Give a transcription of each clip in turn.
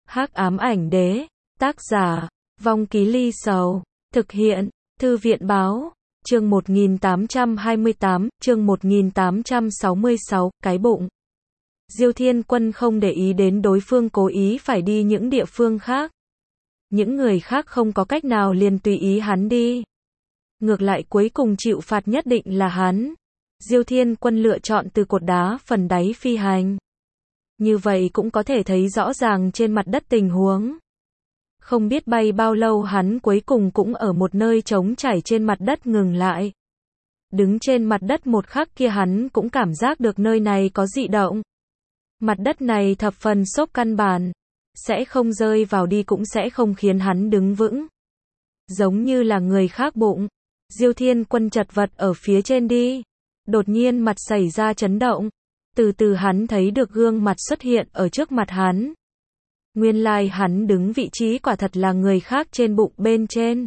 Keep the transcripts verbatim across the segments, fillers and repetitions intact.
Hắc ám ảnh đế, tác giả, Vong Ký Ly Sầu, thực hiện, Thư viện báo, chương một nghìn tám trăm hai mươi tám, chương một nghìn tám trăm sáu mươi sáu, cái bụng. Diêu Thiên Quân không để ý đến đối phương cố ý phải đi những địa phương khác. Những người khác không có cách nào liền tùy ý hắn đi. Ngược lại cuối cùng chịu phạt nhất định là hắn. Diêu Thiên Quân lựa chọn từ cột đá phần đáy phi hành. Như vậy cũng có thể thấy rõ ràng trên mặt đất tình huống. Không biết bay bao lâu hắn cuối cùng cũng ở một nơi trống trải trên mặt đất ngừng lại. Đứng trên mặt đất một khắc kia hắn cũng cảm giác được nơi này có dị động. Mặt đất này thập phần xốp căn bản. Sẽ không rơi vào đi cũng sẽ không khiến hắn đứng vững. Giống như là người khác bụng. Diêu Thiên Quân chật vật ở phía trên đi. Đột nhiên mặt xảy ra chấn động. Từ từ hắn thấy được gương mặt xuất hiện ở trước mặt hắn. Nguyên lai hắn đứng vị trí quả thật là người khác trên bụng bên trên.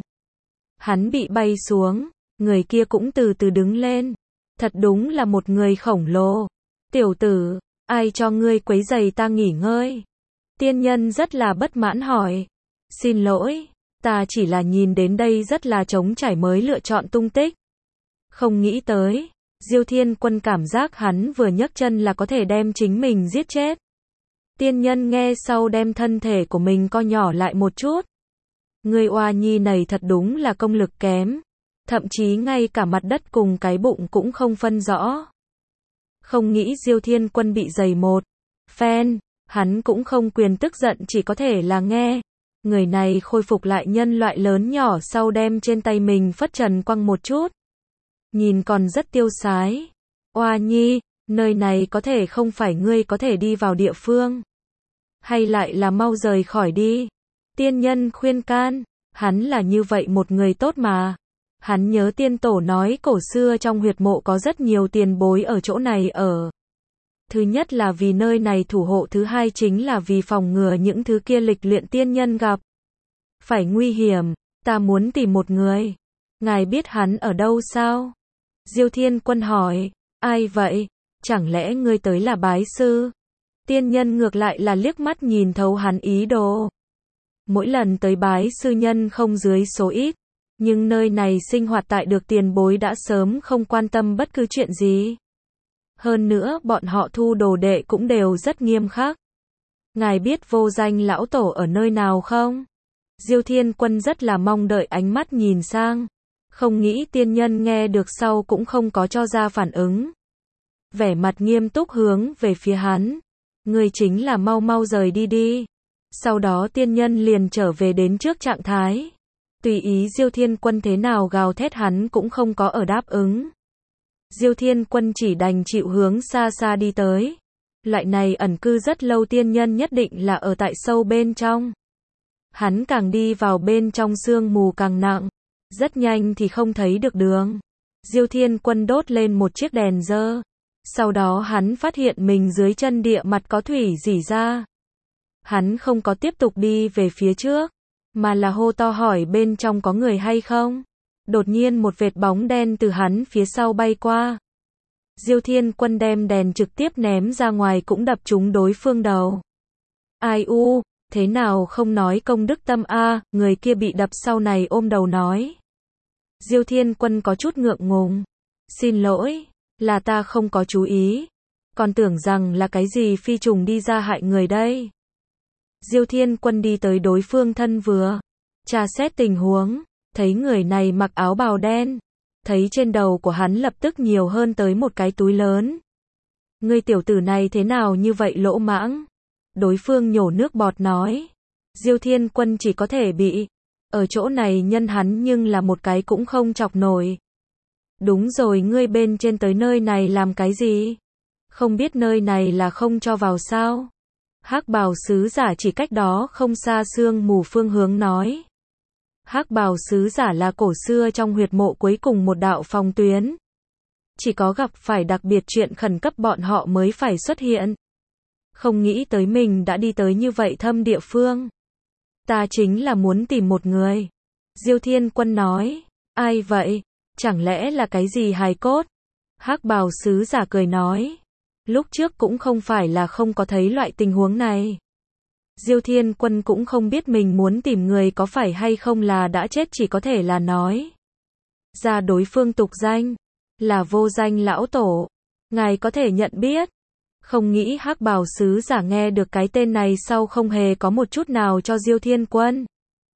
Hắn bị bay xuống, người kia cũng từ từ đứng lên. Thật đúng là một người khổng lồ. Tiểu tử, ai cho ngươi quấy rầy ta nghỉ ngơi? Tiên nhân rất là bất mãn hỏi. Xin lỗi, ta chỉ là nhìn đến đây rất là trống trải mới lựa chọn tung tích. Không nghĩ tới. Diêu Thiên Quân cảm giác hắn vừa nhấc chân là có thể đem chính mình giết chết. Tiên nhân nghe sau đem thân thể của mình co nhỏ lại một chút. Người oa nhi này thật đúng là công lực kém. Thậm chí ngay cả mặt đất cùng cái bụng cũng không phân rõ. Không nghĩ Diêu Thiên Quân bị giày một phen, hắn cũng không quyền tức giận chỉ có thể là nghe. Người này khôi phục lại nhân loại lớn nhỏ sau đem trên tay mình phất trần quăng một chút. Nhìn còn rất tiêu sái. Oa nhi, nơi này có thể không phải ngươi có thể đi vào địa phương. Hay lại là mau rời khỏi đi. Tiên nhân khuyên can, hắn là như vậy một người tốt mà. Hắn nhớ tiên tổ nói cổ xưa trong huyệt mộ có rất nhiều tiền bối ở chỗ này ở. Thứ nhất là vì nơi này thủ hộ, thứ hai chính là vì phòng ngừa những thứ kia lịch luyện tiên nhân gặp phải nguy hiểm. Ta muốn tìm một người. Ngài biết hắn ở đâu sao? Diêu Thiên Quân hỏi, ai vậy? Chẳng lẽ ngươi tới là bái sư? Tiên nhân ngược lại là liếc mắt nhìn thấu hắn ý đồ. Mỗi lần tới bái sư nhân không dưới số ít, nhưng nơi này sinh hoạt tại được tiền bối đã sớm không quan tâm bất cứ chuyện gì. Hơn nữa bọn họ thu đồ đệ cũng đều rất nghiêm khắc. Ngài biết vô danh lão tổ ở nơi nào không? Diêu Thiên Quân rất là mong đợi ánh mắt nhìn sang. Không nghĩ tiên nhân nghe được sau cũng không có cho ra phản ứng. Vẻ mặt nghiêm túc hướng về phía hắn. Ngươi chính là mau mau rời đi đi. Sau đó tiên nhân liền trở về đến trước trạng thái. Tùy ý Diêu Thiên Quân thế nào gào thét hắn cũng không có ở đáp ứng. Diêu Thiên Quân chỉ đành chịu hướng xa xa đi tới. Loại này ẩn cư rất lâu tiên nhân nhất định là ở tại sâu bên trong. Hắn càng đi vào bên trong sương mù càng nặng. Rất nhanh thì không thấy được đường. Diêu Thiên Quân đốt lên một chiếc đèn dơ. Sau đó hắn phát hiện mình dưới chân địa mặt có thủy rỉ ra. Hắn không có tiếp tục đi về phía trước, mà là hô to hỏi bên trong có người hay không. Đột nhiên một vệt bóng đen từ hắn phía sau bay qua. Diêu Thiên Quân đem đèn trực tiếp ném ra ngoài cũng đập trúng đối phương đầu. Ai u, thế nào không nói công đức tâm a? Người kia bị đập sau này ôm đầu nói. Diêu Thiên Quân có chút ngượng ngùng. Xin lỗi, là ta không có chú ý. Còn tưởng rằng là cái gì phi trùng đi ra hại người đây. Diêu Thiên Quân đi tới đối phương thân vừa. Tra xét tình huống. Thấy người này mặc áo bào đen. Thấy trên đầu của hắn lập tức nhiều hơn tới một cái túi lớn. Ngươi tiểu tử này thế nào như vậy lỗ mãng? Đối phương nhổ nước bọt nói. Diêu Thiên Quân chỉ có thể bị. Ở chỗ này nhân hắn nhưng là một cái cũng không chọc nổi. Đúng rồi, ngươi bên trên tới nơi này làm cái gì? Không biết nơi này là không cho vào sao? Hắc bào sứ giả chỉ cách đó không xa sương mù phương hướng nói. Hắc bào sứ giả là cổ xưa trong huyệt mộ cuối cùng một đạo phòng tuyến. Chỉ có gặp phải đặc biệt chuyện khẩn cấp bọn họ mới phải xuất hiện. Không nghĩ tới mình đã đi tới như vậy thâm địa phương. Ta chính là muốn tìm một người. Diêu Thiên Quân nói. Ai vậy? Chẳng lẽ là cái gì hài cốt? Hắc bào sứ giả cười nói. Lúc trước cũng không phải là không có thấy loại tình huống này. Diêu Thiên Quân cũng không biết mình muốn tìm người có phải hay không là đã chết, chỉ có thể là nói ra đối phương tục danh là Vô Danh lão tổ. Ngài có thể nhận biết. Không nghĩ Hắc Bào sứ giả nghe được cái tên này sau không hề có một chút nào cho Diêu Thiên Quân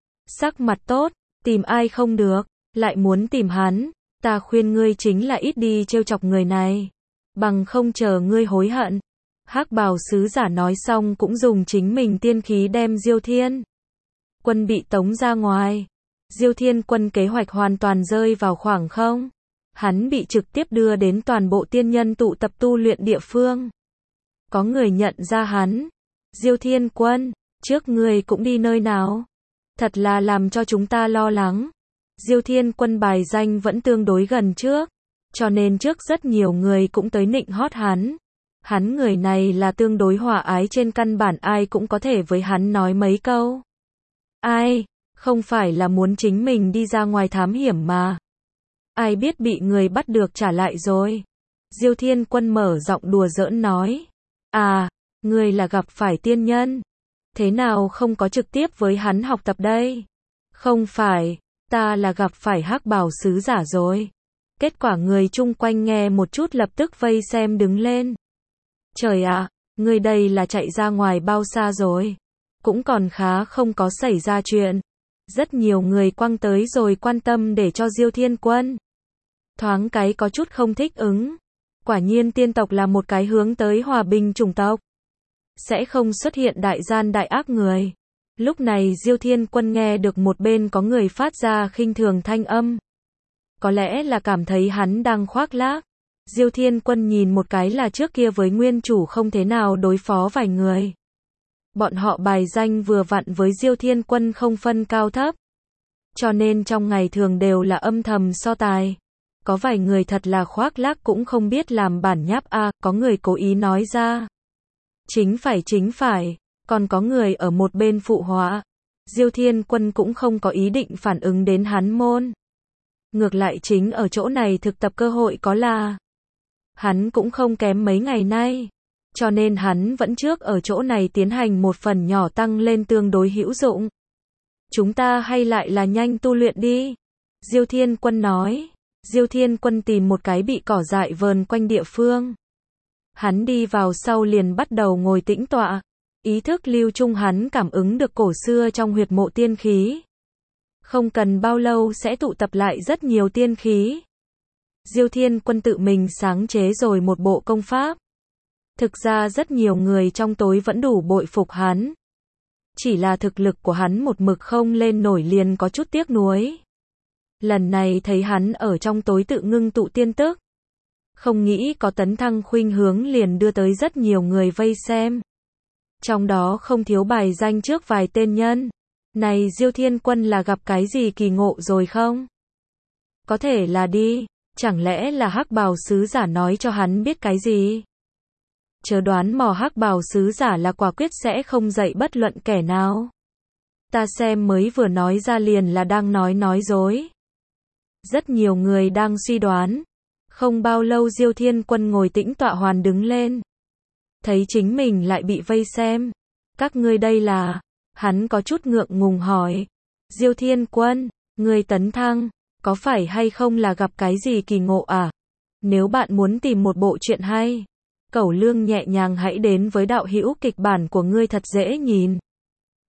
sắc mặt tốt, tìm ai không được, lại muốn tìm hắn, ta khuyên ngươi chính là ít đi trêu chọc người này, bằng không chờ ngươi hối hận. Hắc Bào sứ giả nói xong cũng dùng chính mình tiên khí đem Diêu Thiên Quân bị tống ra ngoài. Diêu Thiên Quân kế hoạch hoàn toàn rơi vào khoảng không. Hắn bị trực tiếp đưa đến toàn bộ tiên nhân tụ tập tu luyện địa phương. Có người nhận ra hắn. Diêu Thiên Quân, trước ngươi cũng đi nơi nào? Thật là làm cho chúng ta lo lắng. Diêu Thiên Quân bài danh vẫn tương đối gần trước, cho nên trước rất nhiều người cũng tới nịnh hót hắn. Hắn người này là tương đối hòa ái, trên căn bản ai cũng có thể với hắn nói mấy câu. Ai, không phải là muốn chính mình đi ra ngoài thám hiểm mà. Ai biết bị người bắt được trả lại rồi. Diêu Thiên Quân mở giọng đùa giỡn nói. À, người là gặp phải tiên nhân. Thế nào không có trực tiếp với hắn học tập đây? Không phải, ta là gặp phải Hắc Bào sứ giả rồi. Kết quả người chung quanh nghe một chút lập tức vây xem đứng lên. Trời ạ, à, người đây là chạy ra ngoài bao xa rồi? Cũng còn khá không có xảy ra chuyện. Rất nhiều người quăng tới rồi quan tâm để cho Diêu Thiên Quân. Thoáng cái có chút không thích ứng. Quả nhiên tiên tộc là một cái hướng tới hòa bình chủng tộc. Sẽ không xuất hiện đại gian đại ác người. Lúc này Diêu Thiên Quân nghe được một bên có người phát ra khinh thường thanh âm. Có lẽ là cảm thấy hắn đang khoác lác. Diêu Thiên Quân nhìn một cái là trước kia với nguyên chủ không thế nào đối phó vài người. Bọn họ bài danh vừa vặn với Diêu Thiên Quân không phân cao thấp. Cho nên trong ngày thường đều là âm thầm so tài. Có vài người thật là khoác lác cũng không biết làm bản nháp a, à, có người cố ý nói ra. Chính phải chính phải, còn có người ở một bên phụ họa. Diêu Thiên Quân cũng không có ý định phản ứng đến hắn môn. Ngược lại chính ở chỗ này thực tập cơ hội có là. Hắn cũng không kém mấy ngày nay. Cho nên hắn vẫn trước ở chỗ này tiến hành một phần nhỏ tăng lên tương đối hữu dụng. Chúng ta hay lại là nhanh tu luyện đi. Diêu Thiên Quân nói. Diêu Thiên Quân tìm một cái bị cỏ dại vờn quanh địa phương. Hắn đi vào sau liền bắt đầu ngồi tĩnh tọa. Ý thức lưu trung hắn cảm ứng được cổ xưa trong huyệt mộ tiên khí. Không cần bao lâu sẽ tụ tập lại rất nhiều tiên khí. Diêu Thiên Quân tự mình sáng chế rồi một bộ công pháp. Thực ra rất nhiều người trong tối vẫn đủ bội phục hắn. Chỉ là thực lực của hắn một mực không lên nổi liền có chút tiếc nuối. Lần này thấy hắn ở trong tối tự ngưng tụ tiên tức. Không nghĩ có tấn thăng khuynh hướng liền đưa tới rất nhiều người vây xem. Trong đó không thiếu bài danh trước vài tên nhân. Này Diêu Thiên Quân là gặp cái gì kỳ ngộ rồi không? Có thể là đi, chẳng lẽ là Hắc Bào sứ giả nói cho hắn biết cái gì? Chớ đoán mò, Hắc Bào sứ giả là quả quyết sẽ không dạy bất luận kẻ nào. Ta xem mới vừa nói ra liền là đang nói nói dối. Rất nhiều người đang suy đoán. Không bao lâu Diêu Thiên Quân ngồi tĩnh tọa hoàn đứng lên. Thấy chính mình lại bị vây xem. Các ngươi đây là... Hắn có chút ngượng ngùng hỏi. Diêu Thiên Quân, ngươi tấn thăng, có phải hay không là gặp cái gì kỳ ngộ à? Nếu bạn muốn tìm một bộ truyện hay, Cẩu Lương nhẹ nhàng hãy đến với đạo hữu kịch bản của ngươi thật dễ nhìn.